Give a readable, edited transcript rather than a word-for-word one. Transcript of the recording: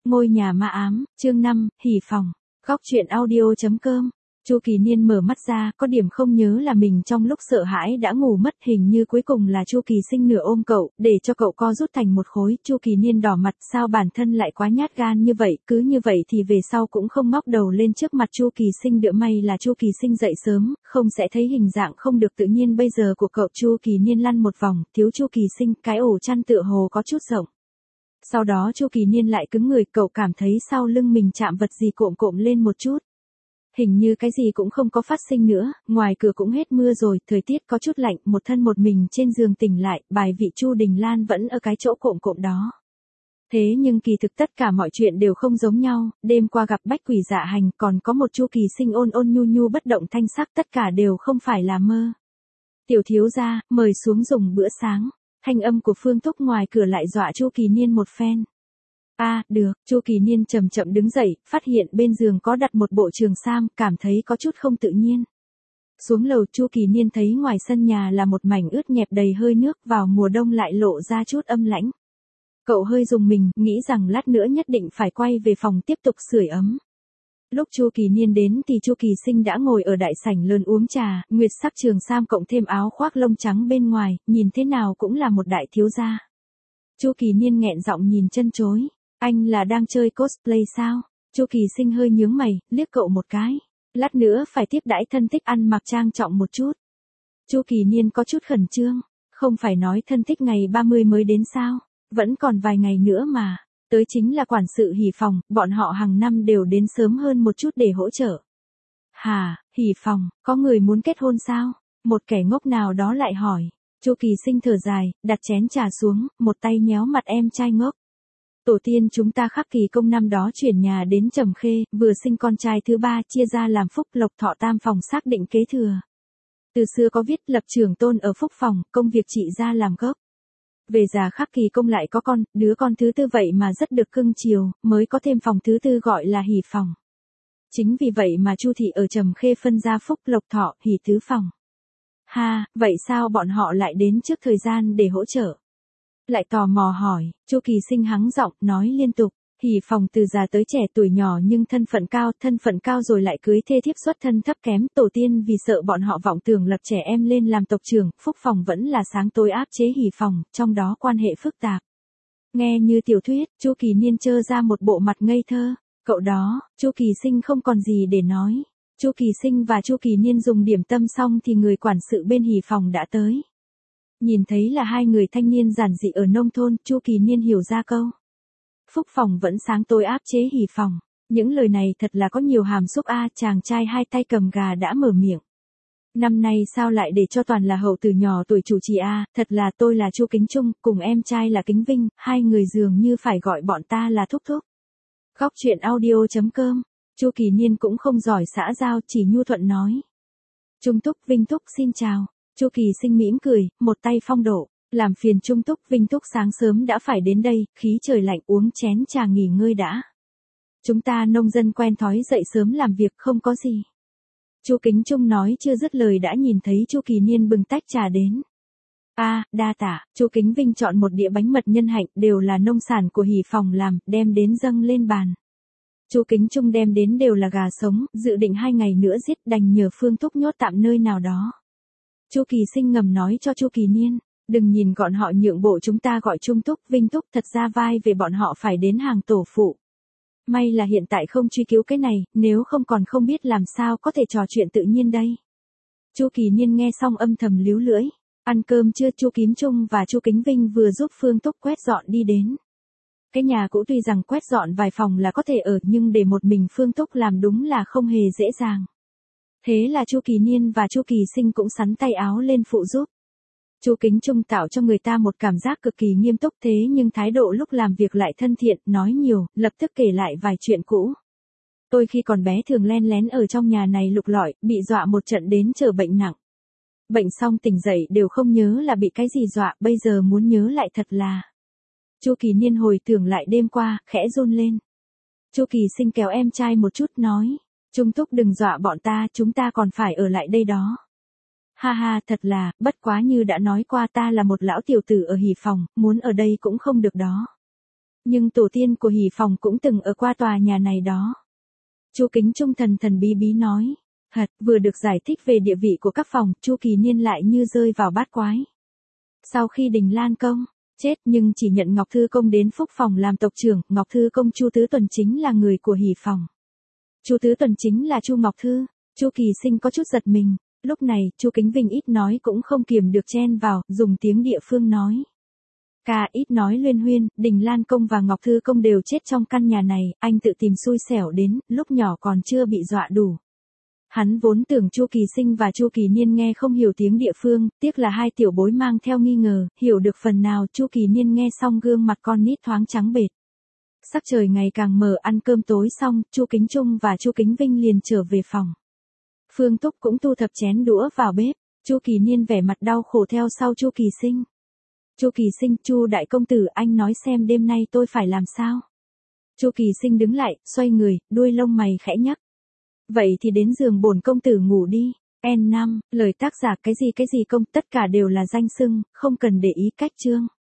Ngôi nhà ma ám, chương 5, hỉ phòng. Góc truyện audio.com. Chu Kỳ Niên mở mắt ra, có điểm không nhớ là mình trong lúc sợ hãi đã ngủ mất, hình như cuối cùng là Chu Kỳ Sinh nửa ôm cậu, để cho cậu co rút thành một khối. Chu Kỳ Niên đỏ mặt, sao bản thân lại quá nhát gan như vậy, cứ như vậy thì về sau cũng không ngóc đầu lên trước mặt Chu Kỳ Sinh được. May là Chu Kỳ Sinh dậy sớm, không sẽ thấy hình dạng không được tự nhiên bây giờ của cậu. Chu Kỳ Niên lăn một vòng, thiếu Chu Kỳ Sinh, cái ổ chăn tựa hồ có chút rộng. Sau đó Chu Kỳ Niên lại cứng người, cậu cảm thấy sau lưng mình chạm vật gì cộm cộm lên một chút. Hình như cái gì cũng không có phát sinh nữa, ngoài cửa cũng hết mưa rồi, thời tiết có chút lạnh, một thân một mình trên giường tỉnh lại, bài vị Chu Đình Lan vẫn ở cái chỗ cộm cộm đó. Thế nhưng kỳ thực tất cả mọi chuyện đều không giống nhau, đêm qua gặp bách quỷ dạ hành, còn có một Chu Kỳ Sinh ôn ôn nhu nhu bất động thanh sắc, tất cả đều không phải là mơ. Tiểu thiếu gia, mời xuống dùng bữa sáng. Thanh âm của Phương Túc ngoài cửa lại dọa Chu Kỳ Niên một phen. Được, Chu Kỳ Niên chậm chậm đứng dậy, phát hiện bên giường có đặt một bộ trường sam, cảm thấy có chút không tự nhiên. Xuống lầu, Chu Kỳ Niên thấy ngoài sân nhà là một mảnh ướt nhẹp đầy hơi nước, vào mùa đông lại lộ ra chút âm lãnh. Cậu hơi rùng mình, nghĩ rằng lát nữa nhất định phải quay về phòng tiếp tục sưởi ấm. Lúc Chu Kỳ Niên đến thì Chu Kỳ Sinh đã ngồi ở đại sảnh lớn uống trà, nguyệt sắc trường sam cộng thêm áo khoác lông trắng bên ngoài, nhìn thế nào cũng là một đại thiếu gia. Chu Kỳ Niên nghẹn giọng nhìn chân chối, anh là đang chơi cosplay sao? Chu Kỳ Sinh hơi nhướng mày, liếc cậu một cái. Lát nữa phải tiếp đãi thân thích, ăn mặc trang trọng một chút. Chu Kỳ Niên có chút khẩn trương, không phải nói thân thích ngày 30 mới đến sao? Vẫn còn vài ngày nữa mà. Tới chính là quản sự hỉ phòng, bọn họ hàng năm đều đến sớm hơn một chút để hỗ trợ. Hả, hỉ phòng, có người muốn kết hôn sao? Một kẻ ngốc nào đó lại hỏi. Chu Kỳ Sinh thở dài, đặt chén trà xuống, một tay nhéo mặt em trai ngốc. Tổ tiên chúng ta Khắc Kỳ Công năm đó chuyển nhà đến Trầm Khê, vừa sinh con trai thứ ba, chia ra làm Phúc Lộc Thọ tam phòng xác định kế thừa. Từ xưa có viết lập trưởng tôn ở Phúc phòng, công việc trị ra làm gốc. Về già Khắc Kỳ Công lại có con, đứa con thứ tư vậy mà rất được cưng chiều, mới có thêm phòng thứ tư gọi là hỉ phòng. Chính vì vậy mà Chu thị ở Trầm Khê phân ra Phúc Lộc Thọ, hỉ tứ phòng. Vậy sao bọn họ lại đến trước thời gian để hỗ trợ? Lại tò mò hỏi, Chu Kỳ Sinh hắng giọng, nói liên tục, hỉ phòng từ già tới trẻ, tuổi nhỏ nhưng thân phận cao rồi lại cưới thê thiếp xuất thân thấp kém, tổ tiên vì sợ bọn họ vọng tưởng lập trẻ em lên làm tộc trưởng, Phúc phòng vẫn là sáng tối áp chế hỉ phòng, trong đó quan hệ phức tạp. Nghe như tiểu thuyết, Chu Kỳ Niên trơ ra một bộ mặt ngây thơ, cậu đó, Chu Kỳ Sinh không còn gì để nói. Chu Kỳ Sinh và Chu Kỳ Niên dùng điểm tâm xong thì người quản sự bên hỉ phòng đã tới. Nhìn thấy là hai người thanh niên giản dị ở nông thôn, Chu Kỳ Niên hiểu ra câu. Phúc phòng vẫn sáng tối áp chế hỉ phòng. Những lời này thật là có nhiều hàm xúc chàng trai hai tay cầm gà đã mở miệng. Năm nay sao lại để cho toàn là hậu từ nhỏ tuổi chủ trì thật là tôi là Chu Kính Trung, cùng em trai là Kính Vinh, hai người dường như phải gọi bọn ta là thúc thúc. Góc truyện audio.com. Chu Kỳ Niên cũng không giỏi xã giao, chỉ nhu thuận nói. Trung Túc, Vinh Túc xin chào. Chu Kỳ Sinh mỉm cười, một tay phong độ, làm phiền Trung Túc, Vinh Túc sáng sớm đã phải đến đây, khí trời lạnh, uống chén trà nghỉ ngơi đã. Chúng ta nông dân quen thói dậy sớm làm việc, không có gì. Chu Kính Trung nói chưa dứt lời đã nhìn thấy Chu Kỳ Niên bưng tách trà đến. Đa tạ. Chu Kính Vinh chọn một đĩa bánh mật nhân hạnh, đều là nông sản của hỉ phòng làm, đem đến dâng lên bàn. Chu Kính Trung đem đến đều là gà sống, dự định 2 ngày nữa giết, đành nhờ Phương Túc nhốt tạm nơi nào đó. Chu Kỳ Sinh ngầm nói cho Chu Kỳ Niên, đừng nhìn gọn họ nhượng bộ, chúng ta gọi Trung Túc, Vinh Túc, thật ra vai về bọn họ phải đến hàng tổ phụ. May là hiện tại không truy cứu cái này, nếu không còn không biết làm sao có thể trò chuyện tự nhiên đây. Chu Kỳ Niên nghe xong âm thầm líu lưỡi. Ăn cơm trưa, Chu Kính Trung và Chu Kính Vinh vừa giúp Phương Túc quét dọn đi đến. Cái nhà cũ tuy rằng quét dọn vài phòng là có thể ở, nhưng để một mình Phương Túc làm đúng là không hề dễ dàng. Thế là Chu Kỳ Niên và Chu Kỳ Sinh cũng xắn tay áo lên phụ giúp. Chu Kính Trung tạo cho người ta một cảm giác cực kỳ nghiêm túc, thế nhưng thái độ lúc làm việc lại thân thiện, nói nhiều, lập tức kể lại vài chuyện cũ. Tôi khi còn bé thường len lén ở trong nhà này lục lọi, bị dọa một trận đến trở bệnh nặng. Bệnh xong tỉnh dậy đều không nhớ là bị cái gì dọa, bây giờ muốn nhớ lại thật là. Chu Kỳ Niên hồi tưởng lại đêm qua, khẽ run lên. Chu Kỳ Sinh kéo em trai một chút nói. Trung Túc đừng dọa bọn ta, chúng ta còn phải ở lại đây đó. Thật là, bất quá như đã nói qua ta là một lão tiểu tử ở hỉ phòng, muốn ở đây cũng không được đó. Nhưng tổ tiên của Hỉ Phòng cũng từng ở qua tòa nhà này đó. Chu Kính Trung thần thần bí bí nói. Vừa được giải thích về địa vị của các phòng, Chu Kỳ Niên lại như rơi vào bát quái. Sau khi Đình Lan Công chết nhưng chỉ nhận Ngọc Thư Công đến Phúc Phòng làm tộc trưởng, Ngọc Thư Công Chu Tứ Tuần chính là người của Hỉ Phòng. Chu Tứ Tuần chính là Chu Ngọc Thư. Chu Kỳ Sinh có chút giật mình. Lúc này, Chu Kính Vinh ít nói cũng không kiềm được chen vào, dùng tiếng địa phương nói. Ca ít nói luyên huyên, Đình Lan Công và Ngọc Thư Công đều chết trong căn nhà này, anh tự tìm xui xẻo đến, lúc nhỏ còn chưa bị dọa đủ. Hắn vốn tưởng Chu Kỳ Sinh và Chu Kỳ Niên nghe không hiểu tiếng địa phương, tiếc là hai tiểu bối mang theo nghi ngờ, hiểu được phần nào. Chu Kỳ Niên nghe xong gương mặt con nít thoáng trắng bệch. Sắc trời ngày càng mờ, ăn cơm tối xong, Chu Kính Trung và Chu Kính Vinh liền trở về phòng. Phương Túc cũng thu thập chén đũa vào bếp, Chu Kỳ Niên vẻ mặt đau khổ theo sau Chu Kỳ Sinh. Chu Kỳ Sinh, Chu đại công tử, anh nói xem đêm nay tôi phải làm sao? Chu Kỳ Sinh đứng lại, xoay người, đuôi lông mày khẽ nhắc. Vậy thì đến giường bổn công tử ngủ đi. N5, lời tác giả cái gì công, tất cả đều là danh xưng, không cần để ý cách chương.